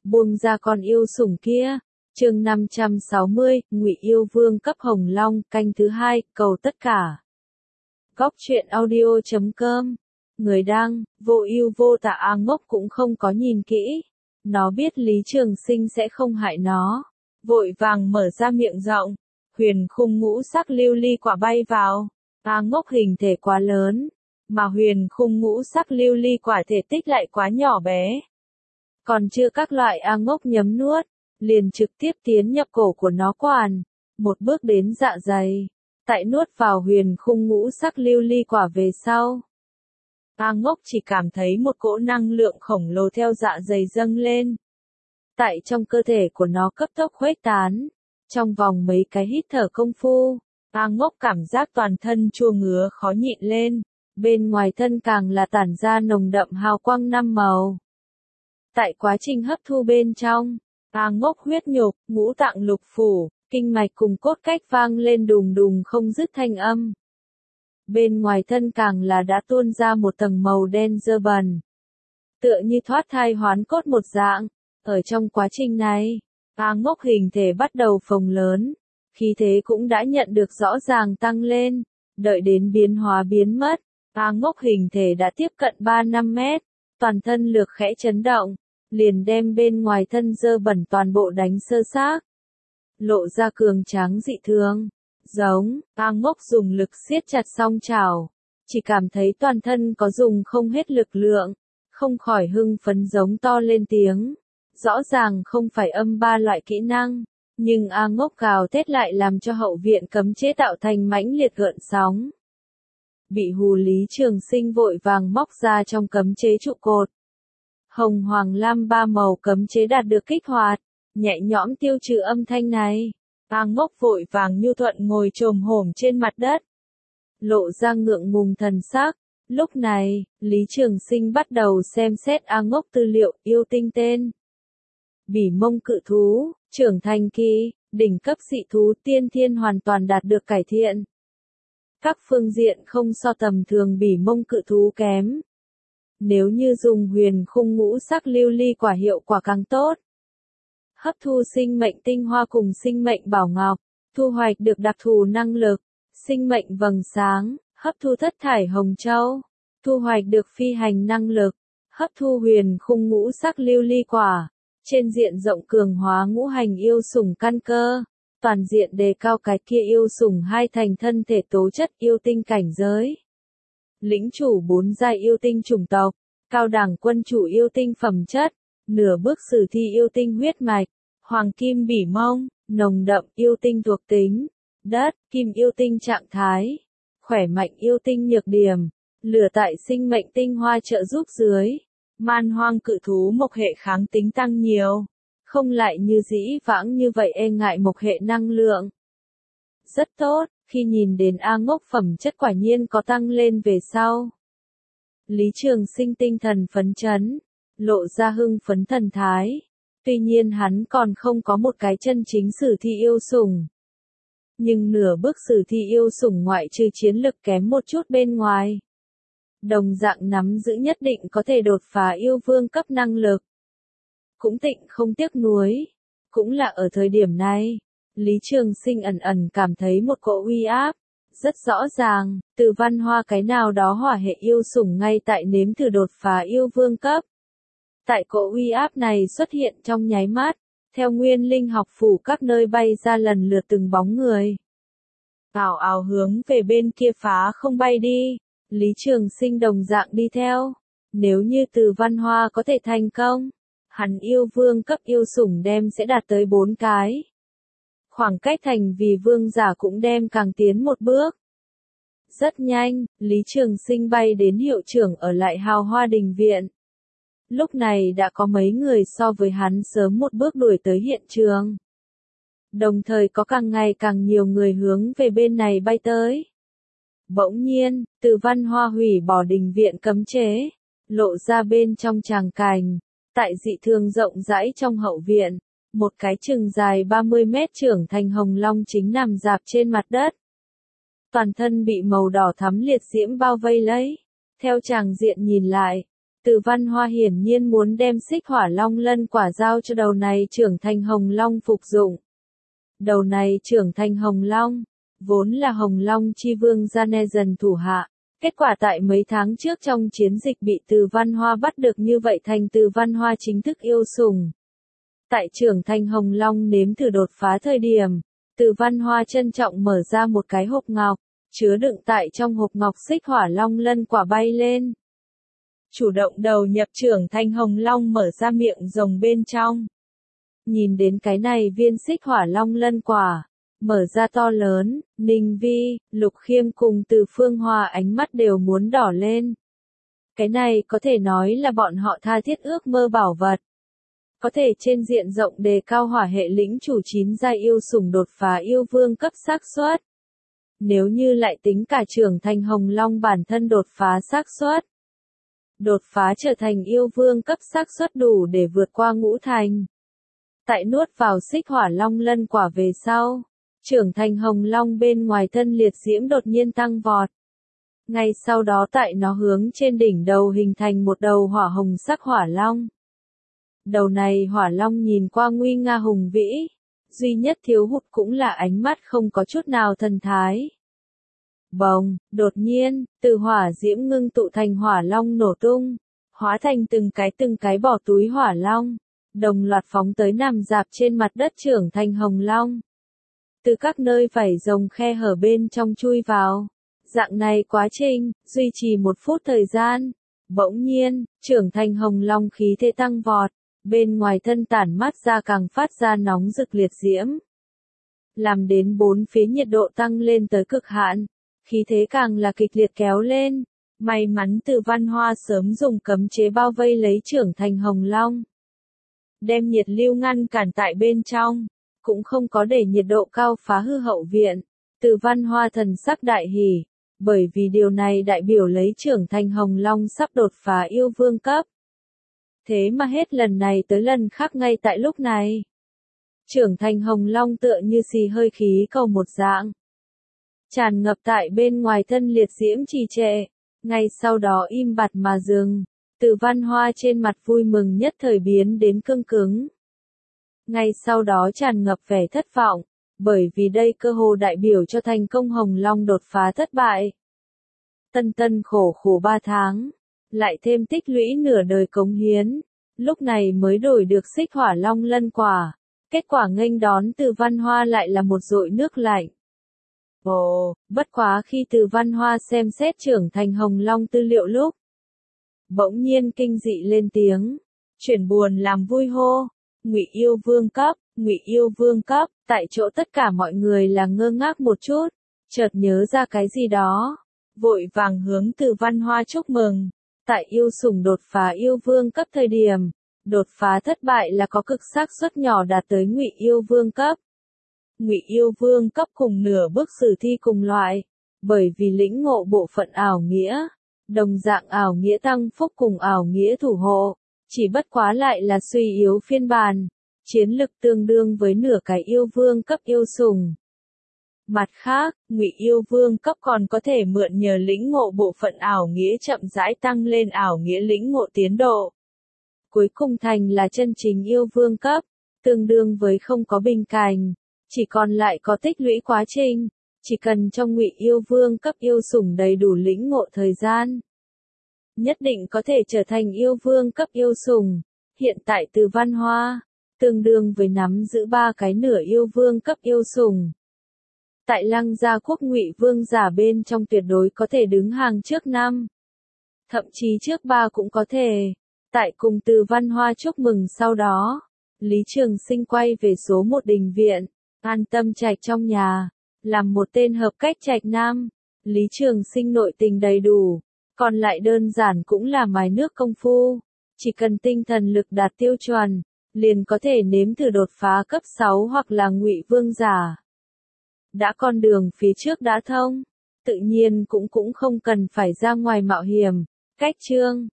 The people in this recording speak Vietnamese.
buông ra con yêu sủng kia. Chương 560, Ngụy Yêu Vương cấp Hồng Long, canh thứ 2, cầu tất cả. Góc truyện audio.com. Người đăng, vô ưu vô tà. A Ngốc cũng không có nhìn kỹ. Nó biết Lý Trường Sinh sẽ không hại nó. Vội vàng mở ra miệng rộng. Huyền khung ngũ sắc lưu ly quả bay vào. A Ngốc hình thể quá lớn, mà huyền khung ngũ sắc lưu ly quả thể tích lại quá nhỏ bé. Còn chưa các loại A Ngốc nhấm nuốt, liền trực tiếp tiến nhập cổ của nó quản, một bước đến dạ dày. Tại nuốt vào huyền khung ngũ sắc lưu ly quả về sau, A Ngốc chỉ cảm thấy một cỗ năng lượng khổng lồ theo dạ dày dâng lên. Tại trong cơ thể của nó cấp tốc khuếch tán. Trong vòng mấy cái hít thở công phu, A Ngốc cảm giác toàn thân chua ngứa khó nhịn lên, bên ngoài thân càng là tản ra nồng đậm hào quang năm màu. Tại quá trình hấp thu bên trong, A Ngốc huyết nhục, ngũ tạng lục phủ, kinh mạch cùng cốt cách vang lên đùng đùng không dứt thanh âm. Bên ngoài thân càng là đã tuôn ra một tầng màu đen dơ bẩn, tựa như thoát thai hoán cốt một dạng. Ở trong quá trình này, A Ngốc hình thể bắt đầu phồng lớn, khí thế cũng đã nhận được rõ ràng tăng lên. Đợi đến biến hóa biến mất, A Ngốc hình thể đã tiếp cận 3-5 mét, toàn thân lược khẽ chấn động, liền đem bên ngoài thân dơ bẩn toàn bộ đánh sơ xác, lộ ra cường tráng dị thường. Giống, A Ngốc dùng lực siết chặt song chảo, chỉ cảm thấy toàn thân có dùng không hết lực lượng, không khỏi hưng phấn giống to lên tiếng. Rõ ràng không phải âm ba loại kỹ năng, nhưng A Ngốc gào thét lại làm cho hậu viện cấm chế tạo thành mãnh liệt gợn sóng. Bị hù Lý Trường Sinh vội vàng móc ra trong cấm chế trụ cột. Hồng hoàng lam ba màu cấm chế đạt được kích hoạt, nhẹ nhõm tiêu trừ âm thanh này. A Ngốc vội vàng nhu thuận ngồi chồm hổm trên mặt đất, lộ ra ngượng ngùng thần sắc. Lúc này, Lý Trường Sinh bắt đầu xem xét A Ngốc tư liệu. Yêu tinh tên: Bỉ mông cự thú, trưởng thành kỳ, đỉnh cấp dị thú tiên thiên hoàn toàn đạt được cải thiện. Các phương diện không so tầm thường bỉ mông cự thú kém. Nếu như dùng huyền khung ngũ sắc lưu ly quả hiệu quả càng tốt. Hấp thu sinh mệnh tinh hoa cùng sinh mệnh bảo ngọc, thu hoạch được đặc thù năng lực, sinh mệnh vầng sáng, hấp thu thất thải hồng châu, thu hoạch được phi hành năng lực, hấp thu huyền khung ngũ sắc lưu ly quả. Trên diện rộng cường hóa ngũ hành yêu sủng căn cơ, toàn diện đề cao cái kia yêu sủng hai thành thân thể tố chất yêu tinh cảnh giới. Lĩnh chủ 4 giai yêu tinh chủng tộc, cao đẳng quân chủ yêu tinh phẩm chất, nửa bước sử thi yêu tinh huyết mạch, hoàng kim bỉ mông, nồng đậm yêu tinh thuộc tính, đất, kim yêu tinh trạng thái, khỏe mạnh yêu tinh nhược điểm, lửa tại sinh mệnh tinh hoa trợ giúp dưới. Man hoang cự thú mộc hệ kháng tính tăng nhiều, không lại như dĩ vãng như vậy e ngại mộc hệ năng lượng. Rất tốt, khi nhìn đến A Ngốc phẩm chất quả nhiên có tăng lên về sau. Lý Trường Sinh tinh thần phấn chấn, lộ ra hưng phấn thần thái. Tuy nhiên hắn còn không có một cái chân chính sử thi yêu sủng. Nhưng nửa bước sử thi yêu sủng ngoại trừ chiến lực kém một chút bên ngoài, đồng dạng nắm giữ nhất định có thể đột phá yêu vương cấp năng lực. Cũng tịnh không tiếc nuối. Cũng là ở thời điểm này, Lý Trường Sinh ẩn ẩn cảm thấy một cỗ uy áp. Rất rõ ràng, từ Văn Hoa cái nào đó hỏa hệ yêu sủng ngay tại nếm thử đột phá yêu vương cấp. Tại cỗ uy áp này xuất hiện trong nháy mắt, theo nguyên linh học phủ các nơi bay ra lần lượt từng bóng người. Ảo ảo hướng về bên kia phá không bay đi. Lý Trường Sinh đồng dạng đi theo. Nếu như từ Văn Hoa có thể thành công, hắn yêu vương cấp yêu sủng đem sẽ đạt tới 4 cái. Khoảng cách thành vì vương giả cũng đem càng tiến một bước. Rất nhanh, Lý Trường Sinh bay đến hiệu trưởng ở lại Hào Hoa Đình Viện. Lúc này đã có mấy người so với hắn sớm một bước đuổi tới hiện trường. Đồng thời có càng ngày càng nhiều người hướng về bên này bay tới. Bỗng nhiên, từ Văn Hoa hủy bỏ đình viện cấm chế, lộ ra bên trong tràng cảnh. Tại dị thường rộng rãi trong hậu viện, một cái chừng dài 30 mét trưởng thành hồng long chính nằm rạp trên mặt đất. Toàn thân bị màu đỏ thắm liệt diễm bao vây lấy. Theo tràng diện nhìn lại, Từ Văn Hoa hiển nhiên muốn đem xích hỏa long lân quả giao cho đầu này trưởng thành hồng long phục dụng. Đầu này trưởng thành hồng long, vốn là hồng long chi vương Gianezan thủ hạ. Kết quả tại mấy tháng trước trong chiến dịch bị Từ Văn Hoa bắt được như vậy thành Từ Văn Hoa chính thức yêu sủng. Tại trưởng thành hồng long nếm thử đột phá thời điểm, Từ Văn Hoa trân trọng mở ra một cái hộp ngọc, chứa đựng tại trong hộp ngọc xích hỏa long lân quả bay lên. Chủ động đầu nhập trưởng thành hồng long mở ra miệng rồng bên trong. Nhìn đến cái này viên xích hỏa long lân quả, mở ra to lớn, Ninh Vi, Lục Khiêm cùng Từ Phương Hoa ánh mắt đều muốn đỏ lên. Cái này có thể nói là bọn họ tha thiết ước mơ bảo vật. Có thể trên diện rộng đề cao hỏa hệ lĩnh chủ 9 giai yêu sủng đột phá yêu vương cấp xác suất. Nếu như lại tính cả trưởng thành hồng long bản thân đột phá xác suất. Đột phá trở thành yêu vương cấp xác suất đủ để vượt qua ngũ thành. Tại nuốt vào xích hỏa long lân quả về sau, trưởng thành hồng long bên ngoài thân liệt diễm đột nhiên tăng vọt. Ngay sau đó tại nó hướng trên đỉnh đầu hình thành một đầu hỏa hồng sắc hỏa long. Đầu này hỏa long nhìn qua nguy nga hùng vĩ, duy nhất thiếu hụt cũng là ánh mắt không có chút nào thần thái. Bồng, đột nhiên, từ hỏa diễm ngưng tụ thành hỏa long nổ tung, hóa thành từng cái bỏ túi hỏa long, đồng loạt phóng tới nằm dạp trên mặt đất trưởng thành hồng long. Từ các nơi vảy rồng khe hở bên trong chui vào. Dạng này quá trình, duy trì 1 phút thời gian. Bỗng nhiên, trưởng thành hồng long khí thế tăng vọt, bên ngoài thân tản mát ra càng phát ra nóng rực liệt diễm. Làm đến 4 phía nhiệt độ tăng lên tới cực hạn, khí thế càng là kịch liệt kéo lên. May mắn Từ Văn Hoa sớm dùng cấm chế bao vây lấy trưởng thành hồng long. Đem nhiệt lưu ngăn cản tại bên trong, cũng không có để nhiệt độ cao phá hư hậu viện. Từ Văn Hoa thần sắc đại hỉ, bởi vì điều này đại biểu lấy trưởng thành hồng long sắp đột phá yêu vương cấp. Thế mà hết lần này tới lần khác ngay tại lúc này. Trưởng thành hồng long tựa như xì hơi khí cầu một dạng. Tràn ngập tại bên ngoài thân liệt diễm trì trệ, ngay sau đó im bặt mà dừng. Từ Văn Hoa trên mặt vui mừng nhất thời biến đến cương cứng. Ngay sau đó tràn ngập vẻ thất vọng, bởi vì đây cơ hồ đại biểu cho thành công hồng long đột phá thất bại. Tân khổ khổ 3 tháng, lại thêm tích lũy nửa đời cống hiến, lúc này mới đổi được xích hỏa long lân quả. Kết quả nghênh đón Từ Văn Hoa lại là một dội nước lạnh. Ồ, bất quá khi Từ Văn Hoa xem xét trưởng thành hồng long tư liệu lúc, bỗng nhiên kinh dị lên tiếng, chuyển buồn làm vui hô, Ngụy yêu vương cấp, Ngụy yêu vương cấp. Tại chỗ tất cả mọi người là ngơ ngác một chút, chợt nhớ ra cái gì đó, vội vàng hướng Từ Văn Hoa chúc mừng. Tại yêu sủng đột phá yêu vương cấp thời điểm, đột phá thất bại là có cực xác suất nhỏ đạt tới Ngụy yêu vương cấp. Ngụy yêu vương cấp cùng nửa bước sử thi cùng loại, bởi vì lĩnh ngộ bộ phận ảo nghĩa, đồng dạng ảo nghĩa tăng phúc cùng ảo nghĩa thủ hộ, chỉ bất quá lại là suy yếu phiên bản, chiến lực tương đương với nửa cái yêu vương cấp yêu sủng. Mặt khác, Ngụy yêu vương cấp còn có thể mượn nhờ lĩnh ngộ bộ phận ảo nghĩa chậm rãi tăng lên ảo nghĩa lĩnh ngộ tiến độ. Cuối cùng thành là chân chính yêu vương cấp, tương đương với không có bình cảnh, chỉ còn lại có tích lũy quá trình, chỉ cần trong Ngụy yêu vương cấp yêu sủng đầy đủ lĩnh ngộ thời gian, nhất định có thể trở thành yêu vương cấp yêu sủng. Hiện tại Từ Văn Hoa, tương đương với nắm giữ 3 cái nửa yêu vương cấp yêu sủng. Tại Lăng Gia quốc Ngụy vương giả bên trong tuyệt đối có thể đứng hàng trước 5. Thậm chí trước 3 cũng có thể. Tại cùng Từ Văn Hoa chúc mừng sau đó, Lý Trường Sinh quay về số 1 đình viện, an tâm trạch trong nhà, làm một tên hợp cách trạch nam. Lý Trường Sinh nội tình đầy đủ, còn lại đơn giản cũng là mài nước công phu, chỉ cần tinh thần lực đạt tiêu chuẩn, liền có thể nếm thử đột phá cấp 6 hoặc là Ngụy vương giả. Đã con đường phía trước đã thông, tự nhiên cũng không cần phải ra ngoài mạo hiểm. Cách chương